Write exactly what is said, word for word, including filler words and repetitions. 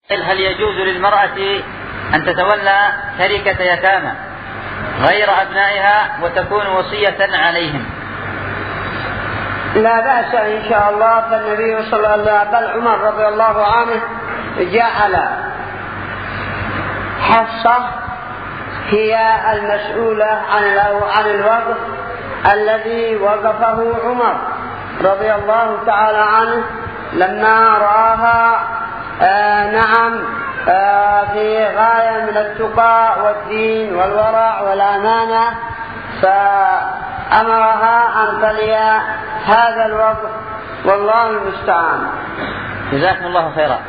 هل يجوز للمرأة أن تتولى تركة يتامى غير أبنائها وتكون وصية عليهم؟ لا بأس إن شاء الله. فالنبي صلى الله عليه وسلم بل عمر رضي الله عنه جعل حفصة هي المسؤولة عن الوقف الذي وقفه عمر رضي الله تعالى عنه لما رآها آه نعم آه في غاية من التقى والدين والورع والأمانة، فأمرها أن تلي هذا الوقف، والله المستعان. جزاكم الله خيرا.